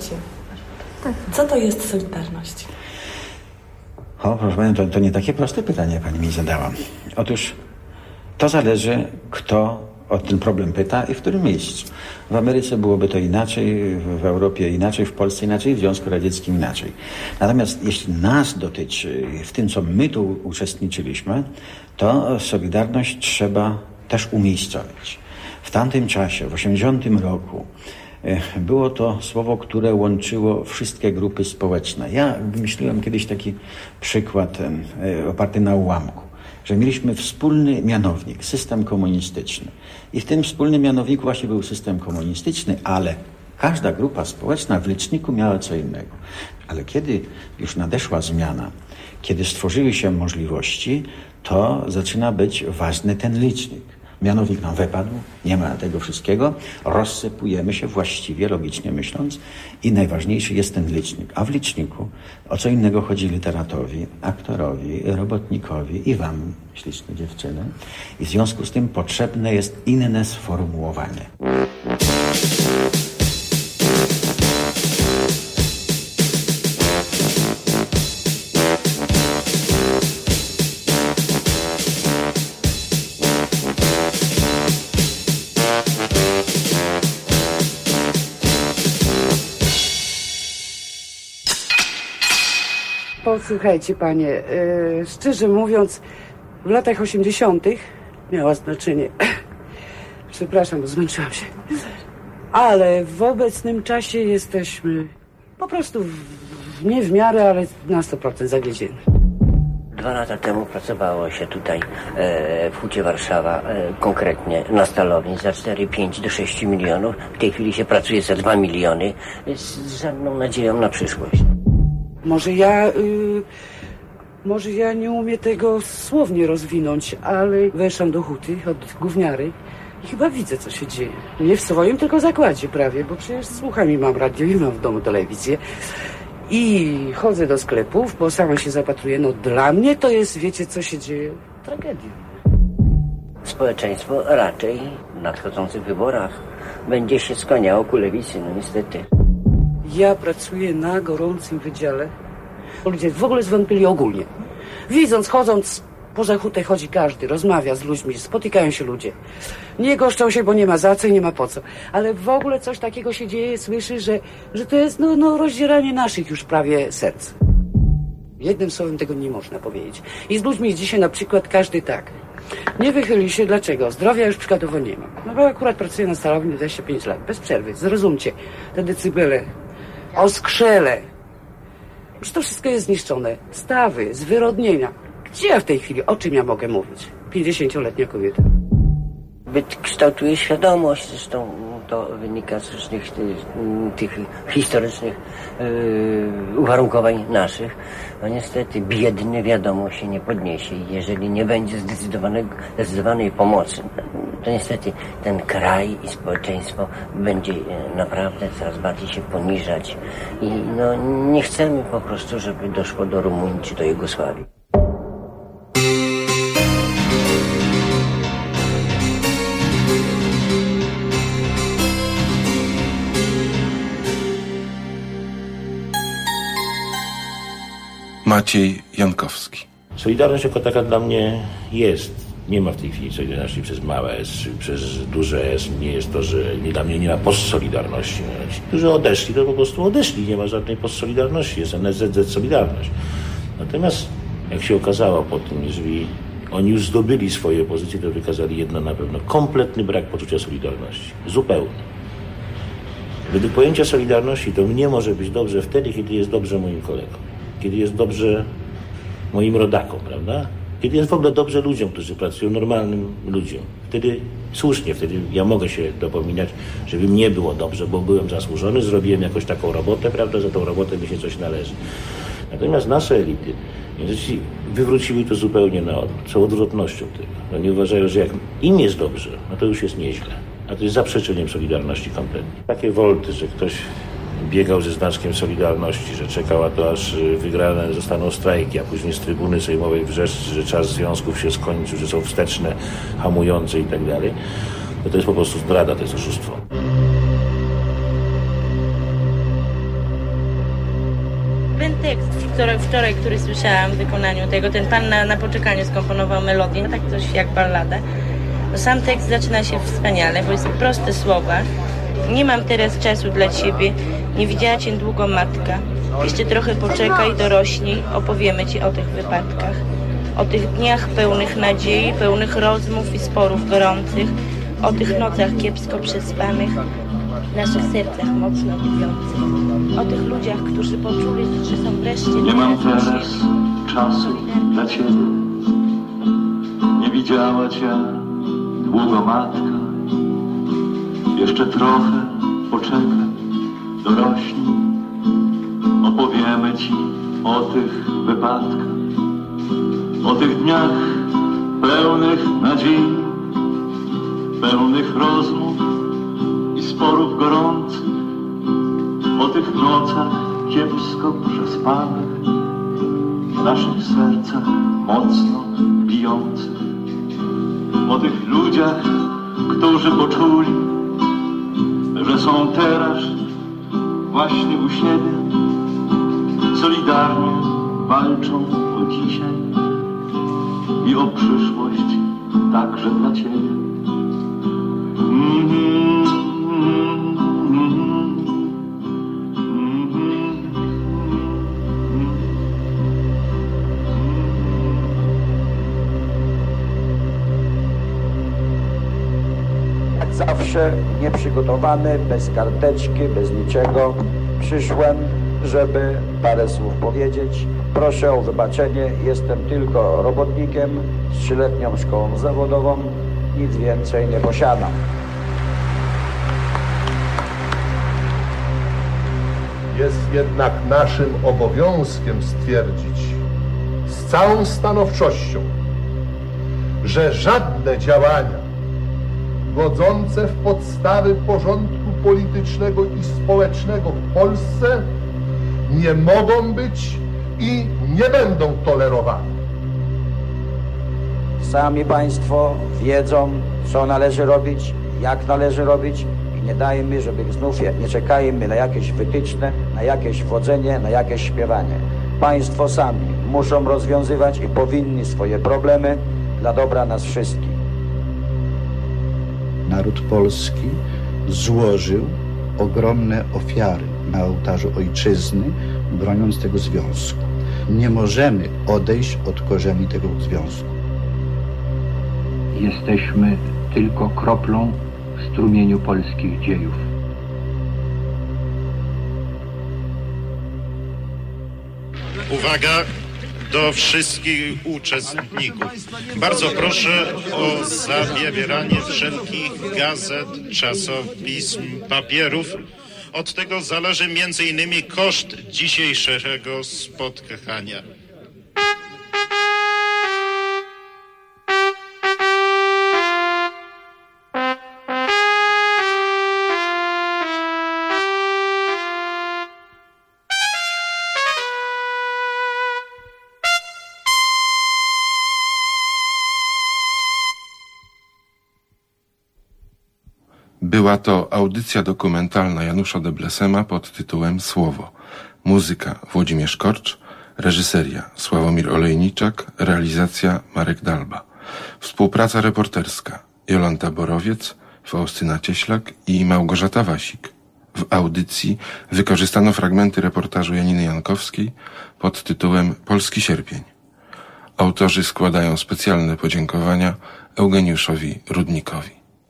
mianowicie, co to jest solidarność? O, proszę Panią, to nie takie proste pytanie Pani mi zadała. Otóż to zależy, kto o ten problem pyta i w którym miejscu. W Ameryce byłoby to inaczej, w Europie inaczej, w Polsce inaczej, w Związku Radzieckim inaczej. Natomiast jeśli nas dotyczy, w tym co my tu uczestniczyliśmy, to solidarność trzeba też umiejscowić. W tamtym czasie, w 1980 roku, było to słowo, które łączyło wszystkie grupy społeczne. Ja wymyśliłem kiedyś taki przykład oparty na ułamku, że mieliśmy wspólny mianownik, system komunistyczny. I w tym wspólnym mianowniku właśnie był system komunistyczny, ale każda grupa społeczna w liczniku miała co innego. Ale kiedy już nadeszła zmiana, kiedy stworzyły się możliwości, to zaczyna być ważny ten licznik. Mianownik nam wypadł, nie ma tego wszystkiego, rozsypujemy się właściwie, logicznie myśląc i najważniejszy jest ten licznik. A w liczniku o co innego chodzi literatowi, aktorowi, robotnikowi i wam, śliczne dziewczyny. I w związku z tym potrzebne jest inne sformułowanie. Posłuchajcie panie, szczerze mówiąc, w latach 80. miała znaczenie. Przepraszam, bo zmęczyłam się. Ale w obecnym czasie jesteśmy po prostu nie w miarę, ale na 100% zawiedzieni. 2 lata temu pracowało się tutaj w Hucie Warszawa, konkretnie na stalowni za 4, 5 do 6 milionów. W tej chwili się pracuje za 2 miliony z żadną nadzieją na przyszłość. Może ja nie umiem tego słownie rozwinąć, ale weszłam do huty od gówniary i chyba widzę, co się dzieje. Nie w swoim tylko zakładzie prawie, bo przecież słucham i mam radio i mam w domu telewizję. I chodzę do sklepów, bo sama się zapatruję. No dla mnie to jest, wiecie, co się dzieje? Tragedia. Społeczeństwo raczej w nadchodzących wyborach będzie się skłaniało ku lewicy, no niestety. Ja pracuję na gorącym wydziale. Ludzie w ogóle zwątpili ogólnie. Widząc, chodząc poza hutę chodzi każdy, rozmawia z ludźmi, spotykają się ludzie. Nie goszczą się, bo nie ma za co i nie ma po co. Ale w ogóle coś takiego się dzieje, słyszy, że to jest rozdzieranie naszych już prawie serc. Jednym słowem tego nie można powiedzieć. I z ludźmi dzisiaj na przykład każdy tak. Nie wychyli się. Dlaczego? Zdrowia już przykładowo nie ma. No bo akurat pracuję na stalowni 25 lat, bez przerwy. Zrozumcie, te decybele, oskrzele. Już to wszystko jest zniszczone. Stawy, zwyrodnienia. Gdzie ja w tej chwili, o czym ja mogę mówić? 50-letnia kobieta. Byt kształtuje świadomość, zresztą to wynika z różnych tych historycznych uwarunkowań naszych. No niestety biedny wiadomo się nie podniesie. Jeżeli nie będzie zdecydowanej pomocy, to niestety ten kraj i społeczeństwo będzie naprawdę coraz bardziej się poniżać. I no nie chcemy po prostu, żeby doszło do Rumunii czy do Jugosławii. Maciej Jankowski. Solidarność jako taka dla mnie jest. Nie ma w tej chwili solidarności przez małe S czy przez duże S. Nie jest to, że dla mnie nie ma postsolidarności. Ci, którzy odeszli, to po prostu odeszli. Nie ma żadnej postsolidarności. Jest NSZZ Solidarność. Natomiast jak się okazało po tym, jeżeli oni już zdobyli swoje pozycje, to wykazali jedno na pewno. Kompletny brak poczucia solidarności. Zupełny. Według pojęcia solidarności to mnie może być dobrze wtedy, kiedy jest dobrze moim kolegom. Kiedy jest dobrze moim rodakom, prawda? Kiedy jest w ogóle dobrze ludziom, którzy pracują, normalnym ludziom. Wtedy słusznie, wtedy ja mogę się dopominać, żeby mnie było dobrze, bo byłem zasłużony, zrobiłem jakoś taką robotę, prawda? Za tą robotę mi się coś należy. Natomiast nasze elity wywróciły to zupełnie na odwrót, są odwrotnością tego. Oni uważają, że jak im jest dobrze, no to już jest nieźle. A to jest zaprzeczeniem solidarności kompletnie. Takie wolty, że ktoś biegał ze znaczkiem Solidarności, że czekał, a to aż wygrane zostaną strajki, a później z trybuny sejmowej wrzeszczy, że czas związków się skończył, że są wsteczne, hamujące i tak dalej. To jest po prostu zdrada, to jest oszustwo. tekst, który słyszałam w wykonaniu tego, ten pan na poczekaniu skomponował melodię, tak coś jak ballada. Sam tekst zaczyna się wspaniale, bo jest proste słowa. Nie mam teraz czasu dla ciebie, nie widziała cię długo matka. Jeszcze trochę poczekaj, dorośnij, opowiemy ci o tych wypadkach. O tych dniach pełnych nadziei, pełnych rozmów i sporów gorących. O tych nocach kiepsko przespanych, w naszych sercach mocno bijących. O tych ludziach, którzy poczuli, że są wreszcie... Nie mam teraz czasu dla ciebie. Nie widziała cię długo matka. Jeszcze trochę poczekaj, dorośnij. Opowiemy ci o tych wypadkach. O tych dniach pełnych nadziei, pełnych rozmów i sporów gorących. O tych nocach kiepsko przespanych, w naszych sercach mocno bijących. O tych ludziach, którzy poczuli, że są teraz właśnie u siebie, solidarnie walczą o dzisiaj i o przyszłość także dla ciebie. Jak zawsze nieprzygotowany, bez karteczki, bez niczego, przyszłem, żeby parę słów powiedzieć. Proszę o wybaczenie, jestem tylko robotnikiem z 3-letnią szkołą zawodową, nic więcej nie posiadam. Jest jednak naszym obowiązkiem stwierdzić z całą stanowczością, że żadne działania godzące w podstawy porządku politycznego i społecznego w Polsce nie mogą być i nie będą tolerowane. Sami państwo wiedzą, co należy robić, jak należy robić i nie dajmy, żeby znów nie czekajmy na jakieś wytyczne, na jakieś wodzenie, na jakieś śpiewanie. Państwo sami muszą rozwiązywać i powinni swoje problemy dla dobra nas wszystkich. Naród polski złożył ogromne ofiary na ołtarzu ojczyzny, broniąc tego związku. Nie możemy odejść od korzeni tego związku. Jesteśmy tylko kroplą w strumieniu polskich dziejów. Uwaga do wszystkich uczestników. Bardzo proszę o zabieranie wszelkich gazet, czasopism, papierów. Od tego zależy m.in. koszt dzisiejszego spotkania. Była to audycja dokumentalna Janusza Deblesema pod tytułem Słowo. Muzyka Włodzimierz Korcz, reżyseria Sławomir Olejniczak, realizacja Marek Dalba. Współpraca reporterska Jolanta Borowiec, Faustyna Cieślak i Małgorzata Wasik. W audycji wykorzystano fragmenty reportażu Janiny Jankowskiej pod tytułem Polski Sierpień. Autorzy składają specjalne podziękowania Eugeniuszowi Rudnikowi.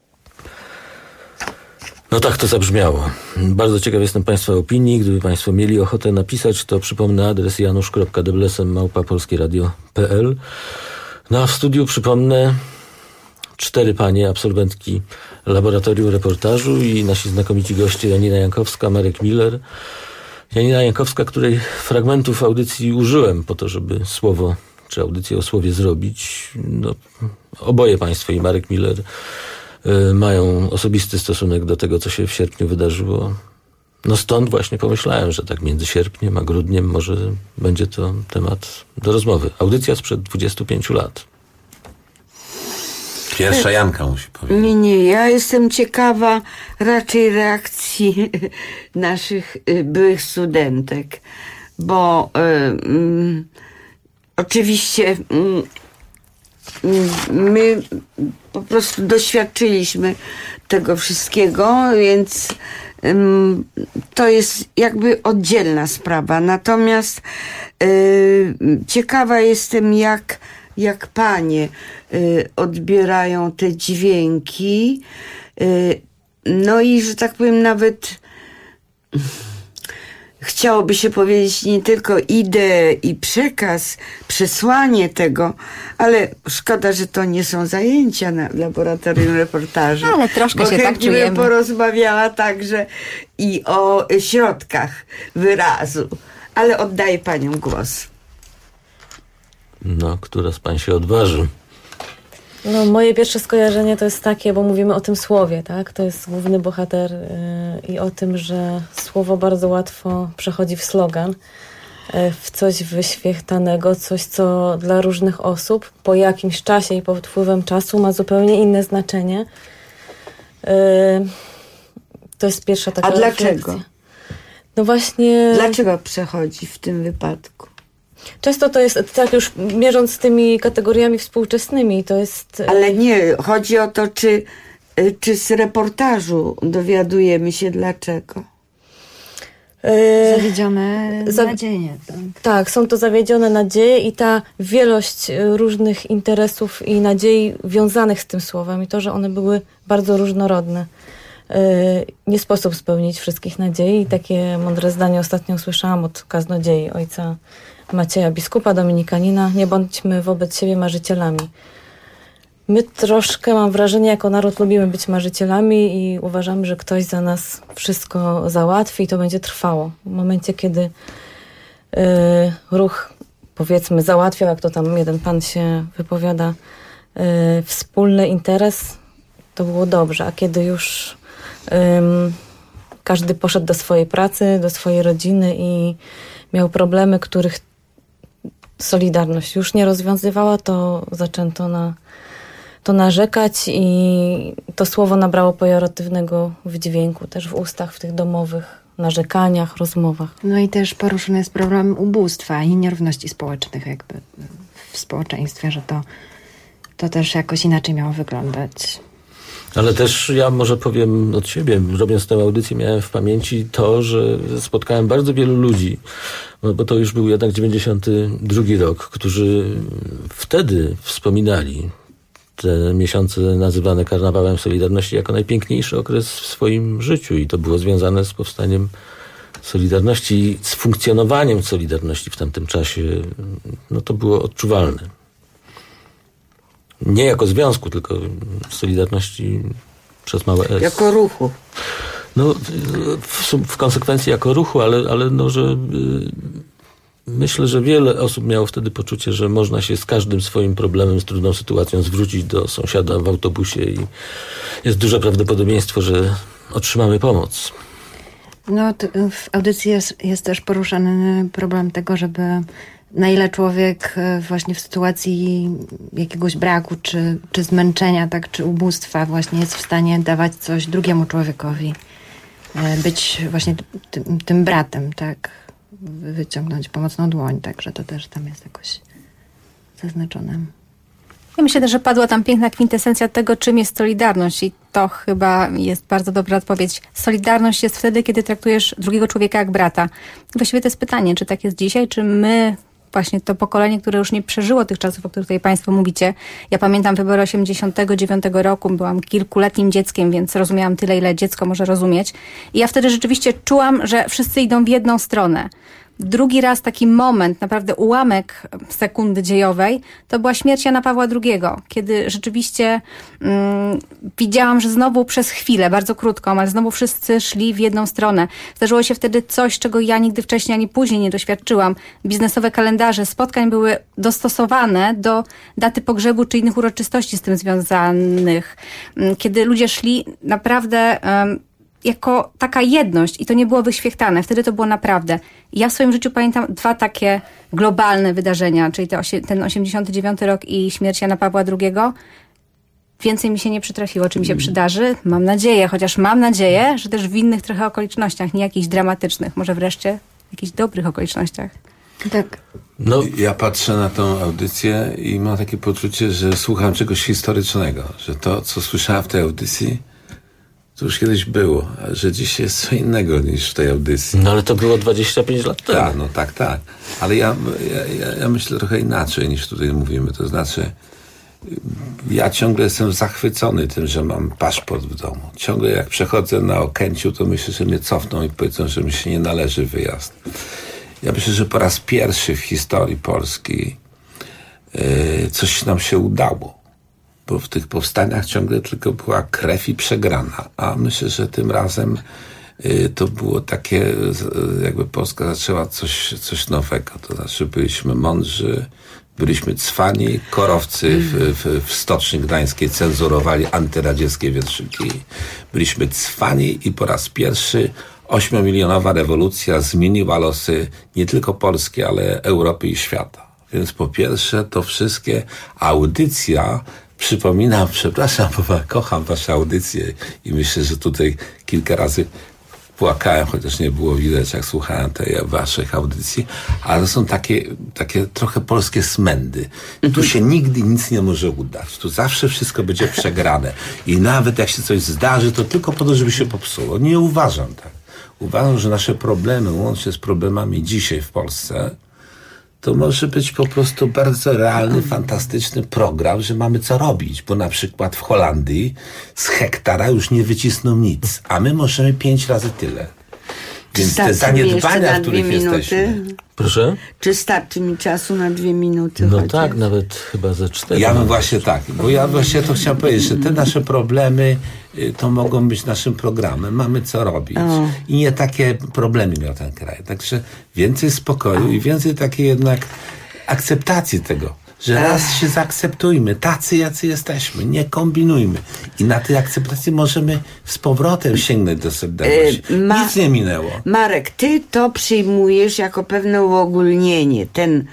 No tak to zabrzmiało. Bardzo ciekaw jestem Państwa opinii. Gdyby Państwo mieli ochotę napisać, to przypomnę adres janusz.deblesem@polskieradio.pl. No a w studiu przypomnę 4 panie, absolwentki laboratorium reportażu i nasi znakomici goście Janina Jankowska, Marek Miller. Janina Jankowska, której fragmentów audycji użyłem po to, żeby słowo, czy audycję o słowie zrobić. No, oboje Państwo i Marek Miller mają osobisty stosunek do tego, co się w sierpniu wydarzyło. No stąd właśnie pomyślałem, że tak między sierpniem a grudniem może będzie to temat do rozmowy. Audycja sprzed 25 lat. Pierwsza Janka musi powiedzieć. Nie, ja jestem ciekawa raczej reakcji naszych byłych studentek, bo oczywiście my po prostu doświadczyliśmy tego wszystkiego, więc to jest jakby oddzielna sprawa. Natomiast ciekawa jestem, jak panie odbierają te dźwięki. No i, że tak powiem, nawet chciałoby się powiedzieć nie tylko ideę i przekaz, przesłanie tego, ale szkoda, że to nie są zajęcia na laboratorium reportażu. Ale troszkę się tak czujemy. Bym porozmawiała także i o środkach wyrazu. Ale oddaję paniom głos. No, która z pań się odważy? No, moje pierwsze skojarzenie to jest takie, bo mówimy o tym słowie, tak? To jest główny bohater i o tym, że słowo bardzo łatwo przechodzi w slogan, w coś wyświechtanego, coś, co dla różnych osób po jakimś czasie i pod wpływem czasu ma zupełnie inne znaczenie. To jest pierwsza taka refleksja. A dlaczego? No właśnie... Dlaczego przechodzi w tym wypadku? Często to jest, tak już mierząc z tymi kategoriami współczesnymi, to jest... Ale nie, chodzi o to, czy z reportażu dowiadujemy się dlaczego. Zawiedzione nadzieje. Tak, są to zawiedzione nadzieje i ta wielość różnych interesów i nadziei wiązanych z tym słowem i to, że one były bardzo różnorodne. Nie sposób spełnić wszystkich nadziei i takie mądre zdanie ostatnio usłyszałam od kaznodziei ojca Macieja, biskupa dominikanina: nie bądźmy wobec siebie marzycielami. My troszkę, mam wrażenie, jako naród lubimy być marzycielami i uważamy, że ktoś za nas wszystko załatwi i to będzie trwało. W momencie, kiedy ruch, powiedzmy, załatwiał, jak to tam jeden pan się wypowiada, wspólny interes, to było dobrze, a kiedy już każdy poszedł do swojej pracy, do swojej rodziny i miał problemy, których Solidarność już nie rozwiązywała, to zaczęto na to narzekać i to słowo nabrało pejoratywnego wydźwięku też w ustach, w tych domowych narzekaniach, rozmowach. No i też poruszony jest problem ubóstwa i nierówności społecznych jakby w społeczeństwie, że to też jakoś inaczej miało wyglądać. Ale też ja może powiem od siebie, robiąc tę audycję miałem w pamięci to, że spotkałem bardzo wielu ludzi, bo to już był jednak 92 rok, którzy wtedy wspominali te miesiące nazywane Karnawałem Solidarności jako najpiękniejszy okres w swoim życiu i to było związane z powstaniem Solidarności, z funkcjonowaniem Solidarności w tamtym czasie. No to było odczuwalne. Nie jako związku, tylko Solidarności przez małe S. Jako ruchu. No, w konsekwencji jako ruchu, ale no, że myślę, że wiele osób miało wtedy poczucie, że można się z każdym swoim problemem, z trudną sytuacją zwrócić do sąsiada w autobusie i jest duże prawdopodobieństwo, że otrzymamy pomoc. No, w audycji jest też poruszany problem tego, żeby na ile człowiek właśnie w sytuacji jakiegoś braku, czy zmęczenia, tak, czy ubóstwa właśnie jest w stanie dawać coś drugiemu człowiekowi. Być właśnie tym bratem, tak. Wyciągnąć pomocną dłoń, także to też tam jest jakoś zaznaczone. Ja myślę też, że padła tam piękna kwintesencja tego, czym jest solidarność i to chyba jest bardzo dobra odpowiedź. Solidarność jest wtedy, kiedy traktujesz drugiego człowieka jak brata. Właściwie to jest pytanie, czy tak jest dzisiaj, czy my, właśnie to pokolenie, które już nie przeżyło tych czasów, o których tutaj państwo mówicie. Ja pamiętam wybory 89 roku, byłam kilkuletnim dzieckiem, więc rozumiałam tyle, ile dziecko może rozumieć. I ja wtedy rzeczywiście czułam, że wszyscy idą w jedną stronę. Drugi raz taki moment, naprawdę ułamek sekundy dziejowej, to była śmierć Jana Pawła II, kiedy rzeczywiście widziałam, że znowu przez chwilę, bardzo krótką, ale znowu wszyscy szli w jedną stronę. Zdarzyło się wtedy coś, czego ja nigdy wcześniej ani później nie doświadczyłam. Biznesowe kalendarze spotkań były dostosowane do daty pogrzebu czy innych uroczystości z tym związanych. Kiedy ludzie szli naprawdę jako taka jedność i to nie było wyświechtane. Wtedy to było naprawdę. Ja w swoim życiu pamiętam dwa takie globalne wydarzenia, czyli ten 89 rok i śmierć Jana Pawła II. Więcej mi się nie przytrafiło, czy mi się przydarzy. Mam nadzieję, chociaż mam nadzieję, że też w innych trochę okolicznościach, nie jakichś dramatycznych. Może wreszcie jakichś dobrych okolicznościach. Tak. No, ja patrzę na tą audycję i mam takie poczucie, że słucham czegoś historycznego, że to, co słyszałem w tej audycji, to już kiedyś było, a że dziś jest co innego niż w tej audycji. No ale to było 25 lat temu. Tak, no tak. Ale ja myślę trochę inaczej niż tutaj mówimy. To znaczy, ja ciągle jestem zachwycony tym, że mam paszport w domu. Ciągle jak przechodzę na Okęciu, to myślę, że mnie cofną i powiedzą, że mi się nie należy wyjazd. Ja myślę, że po raz pierwszy w historii Polski coś nam się udało. Bo w tych powstaniach ciągle tylko była krew i przegrana. A myślę, że tym razem to było takie, jakby Polska zaczęła coś nowego. To znaczy byliśmy mądrzy, byliśmy cwani, korowcy w Stoczni Gdańskiej cenzurowali antyradzieckie wierszyki. Byliśmy cwani i po raz pierwszy 8-milionowa rewolucja zmieniła losy nie tylko Polski, ale Europy i świata. Więc po pierwsze to wszystkie audycja, przypominam, przepraszam, bo kocham wasze audycje i myślę, że tutaj kilka razy płakałem, chociaż nie było widać, jak słuchałem tej waszych audycji, ale to są takie trochę polskie smędy. Tu się nigdy nic nie może udać. Tu zawsze wszystko będzie przegrane. I nawet jak się coś zdarzy, to tylko po to, żeby się popsuło. Nie uważam tak. Uważam, że nasze problemy, łącznie z problemami dzisiaj w Polsce, to może być po prostu bardzo realny, fantastyczny program, że mamy co robić, bo na przykład w Holandii z hektara już nie wycisną nic, a my możemy 5 razy tyle. Więc te zaniedbania, w których jesteśmy. Proszę? Czy starczy mi czasu na 2 minuty? No chociaż? tak, nawet chyba ze 4. Ja bym właśnie tak, bo ja właśnie to chciałem powiedzieć, że te nasze problemy to mogą być naszym programem. Mamy co robić. I nie takie problemy miał ten kraj. Także więcej spokoju i więcej takiej jednak akceptacji tego. Że raz się zaakceptujmy, tacy jacy jesteśmy, nie kombinujmy. I na tej akceptacji możemy z powrotem sięgnąć do Solidarności. Nic nie minęło. Marek, ty to przyjmujesz jako pewne uogólnienie.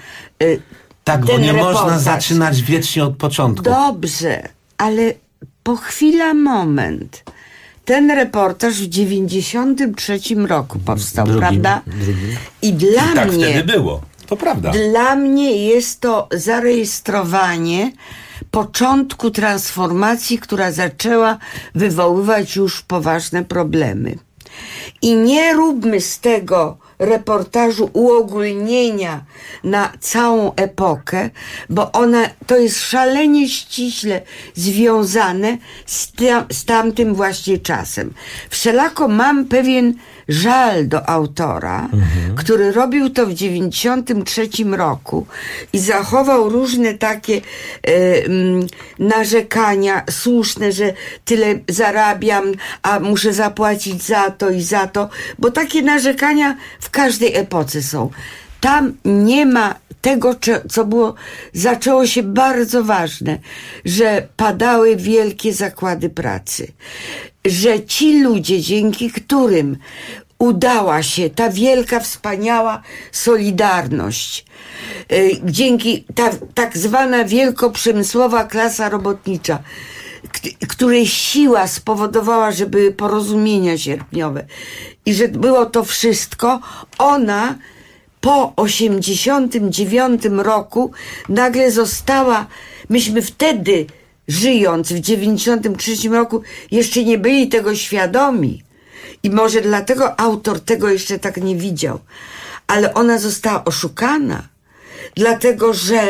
Tak, bo nie można zaczynać wiecznie od początku. Dobrze, ale po chwila, moment. Ten reportaż w 93 roku powstał, prawda? I dla mnie... Tak wtedy było. To prawda. Dla mnie jest to zarejestrowanie początku transformacji, która zaczęła wywoływać już poważne problemy. I nie róbmy z tego reportażu uogólnienia na całą epokę, bo to jest szalenie ściśle związane z tamtym właśnie czasem. Wszelako mam pewien żal do autora, który robił to w 93 roku i zachował różne takie narzekania słuszne, że tyle zarabiam, a muszę zapłacić za to i za to, bo takie narzekania w każdej epoce są. Tam nie ma tego, co zaczęło się bardzo ważne, że padały wielkie zakłady pracy, że ci ludzie, dzięki którym udała się ta wielka, wspaniała Solidarność, dzięki tak zwana wielkoprzemysłowa klasa robotnicza, której siła spowodowała, że były porozumienia sierpniowe i że było to wszystko, ona po 89 roku nagle została, myśmy wtedy, żyjąc w 93 roku, jeszcze nie byli tego świadomi i może dlatego autor tego jeszcze tak nie widział, ale ona została oszukana, dlatego że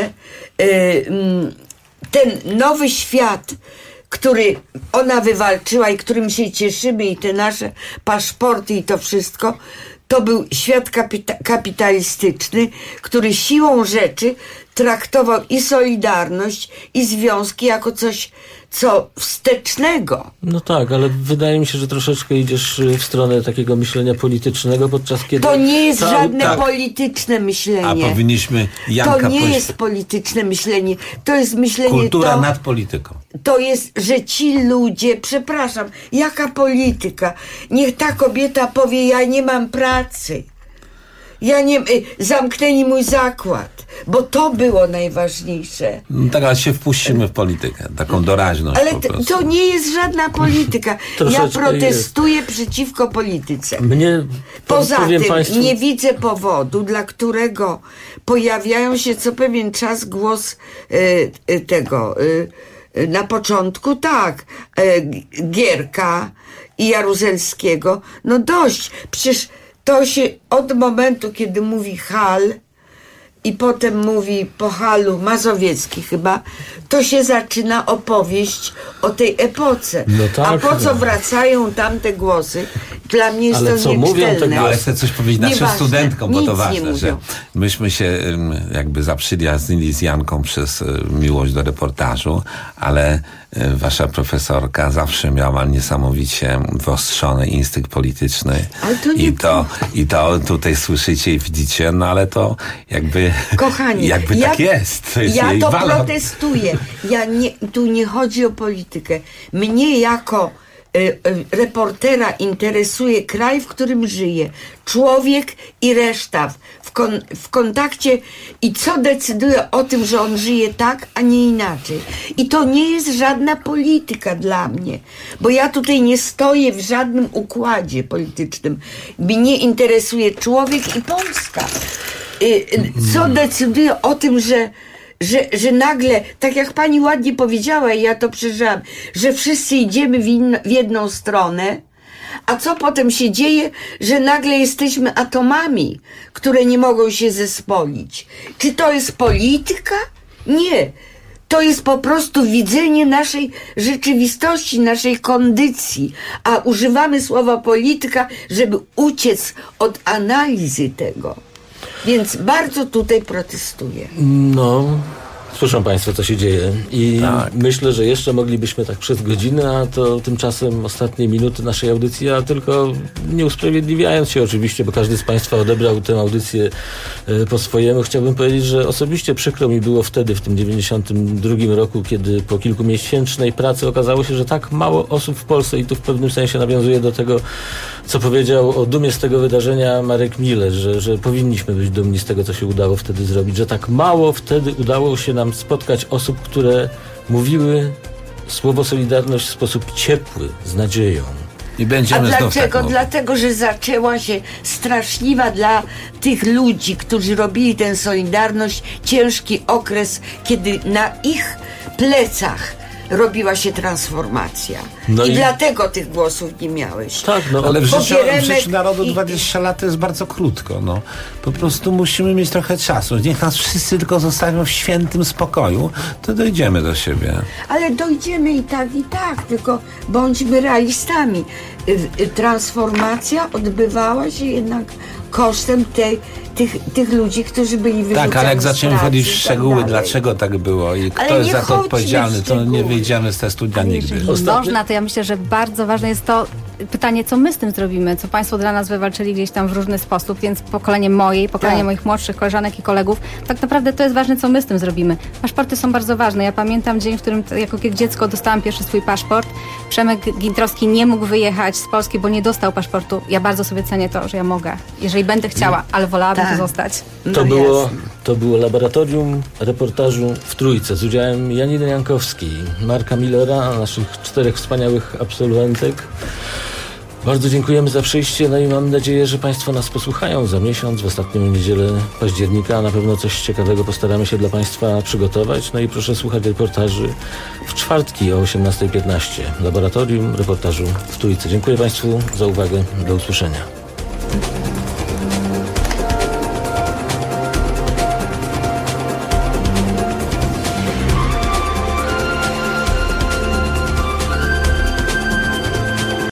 ten nowy świat, który ona wywalczyła i którym się cieszymy i te nasze paszporty i to wszystko, to był świat kapitalistyczny, który siłą rzeczy traktował i Solidarność, i związki jako coś, co wstecznego. No tak, ale wydaje mi się, że troszeczkę idziesz w stronę takiego myślenia politycznego, podczas kiedy... To nie jest żadne polityczne myślenie. A powinniśmy To nie jest polityczne myślenie. To jest myślenie... Kultura nad polityką. To jest, że ci ludzie, przepraszam, jaka polityka? Niech ta kobieta powie, ja nie mam pracy. Ja nie... Zamknęli mój zakład, bo to było najważniejsze. No tak, ale się wpuścimy w politykę, taką doraźność. Ale to nie jest żadna polityka. Ja protestuję przeciwko polityce. Poza tym państwu... nie widzę powodu, dla którego pojawiają się co pewien czas głos na początku Gierka i Jaruzelskiego. No dość, przecież to się od momentu, kiedy mówi Hal i potem mówi po Halu Mazowiecki chyba, to się zaczyna opowieść o tej epoce. No tak, a po co wracają tamte głosy? Dla mnie jest to niecztelne. Ale chcę coś powiedzieć naszym studentkom, bo to ważne, że myśmy się jakby zaprzyjaźnili z Janką przez miłość do reportażu, ale wasza profesorka zawsze miała niesamowicie wyostrzony instynkt polityczny. I to tutaj słyszycie i widzicie, no ale to jakby... Kochani, tak jest. To jest ja jej to walor. protestuję. Tu nie chodzi o politykę. Mnie jako reportera interesuje kraj, w którym żyje, człowiek i reszta w kontakcie i co decyduje o tym, że on żyje tak, a nie inaczej. I to nie jest żadna polityka dla mnie, bo ja tutaj nie stoję w żadnym układzie politycznym. Mnie interesuje człowiek i Polska. Co decyduje o tym, że nagle, tak jak pani ładnie powiedziała i ja to przeżyłam, że wszyscy idziemy w jedną stronę, a co potem się dzieje, że nagle jesteśmy atomami, które nie mogą się zespolić. Czy to jest polityka? Nie. To jest po prostu widzenie naszej rzeczywistości, naszej kondycji, a używamy słowa polityka, żeby uciec od analizy tego. Więc bardzo tutaj protestuję. No, słyszą państwo, co się dzieje. I myślę, że jeszcze moglibyśmy tak przez godzinę, a to tymczasem ostatnie minuty naszej audycji, a tylko nie usprawiedliwiając się oczywiście, bo każdy z państwa odebrał tę audycję po swojemu. Chciałbym powiedzieć, że osobiście przykro mi było wtedy, w tym 92 roku, kiedy po kilkumiesięcznej pracy okazało się, że tak mało osób w Polsce, i tu w pewnym sensie nawiązuje do tego, co powiedział o dumie z tego wydarzenia Marek Miller, że powinniśmy być dumni z tego, co się udało wtedy zrobić, że tak mało wtedy udało się nam spotkać osób, które mówiły słowo Solidarność w sposób ciepły, z nadzieją. I będziemy A dlaczego? Dlatego, że zaczęła się straszliwa dla tych ludzi, którzy robili tę Solidarność, ciężki okres, kiedy na ich plecach robiła się transformacja. No I dlatego tych głosów nie miałeś. Tak, no ale w życiu narodu 20 lat to jest bardzo krótko. No. Po prostu musimy mieć trochę czasu. Niech nas wszyscy tylko zostawią w świętym spokoju, to dojdziemy do siebie. Ale dojdziemy i tak, tylko bądźmy realistami. Transformacja odbywała się jednak kosztem tych ludzi, którzy byli wyrzucani. Tak, ale jak zaczniemy wchodzić w szczegóły, dlaczego tak było i kto jest za to odpowiedzialny, to nie wyjdziemy z te studia nigdy. Można, to ja myślę, że bardzo ważne jest to pytanie, co my z tym zrobimy, co państwo dla nas wywalczyli gdzieś tam w różny sposób, więc pokolenie moich młodszych koleżanek i kolegów, tak naprawdę to jest ważne, co my z tym zrobimy. Paszporty są bardzo ważne. Ja pamiętam dzień, w którym jako dziecko dostałam pierwszy swój paszport. Przemek Gintrowski nie mógł wyjechać z Polski, bo nie dostał paszportu. Ja bardzo sobie cenię to, że ja mogę, jeżeli będę chciała, ale wolałabym tu zostać. To było laboratorium reportażu w Trójce z udziałem Janiny Jankowskiej, Marka Millera, naszych 4 wspaniałych absolwentek. Bardzo dziękujemy za przyjście, no i mam nadzieję, że państwo nas posłuchają za miesiąc, w ostatnią niedzielę października. Na pewno coś ciekawego postaramy się dla państwa przygotować. No i proszę słuchać reportaży w czwartki o 18:15. Laboratorium reportażu w Trójce. Dziękuję państwu za uwagę. Do usłyszenia.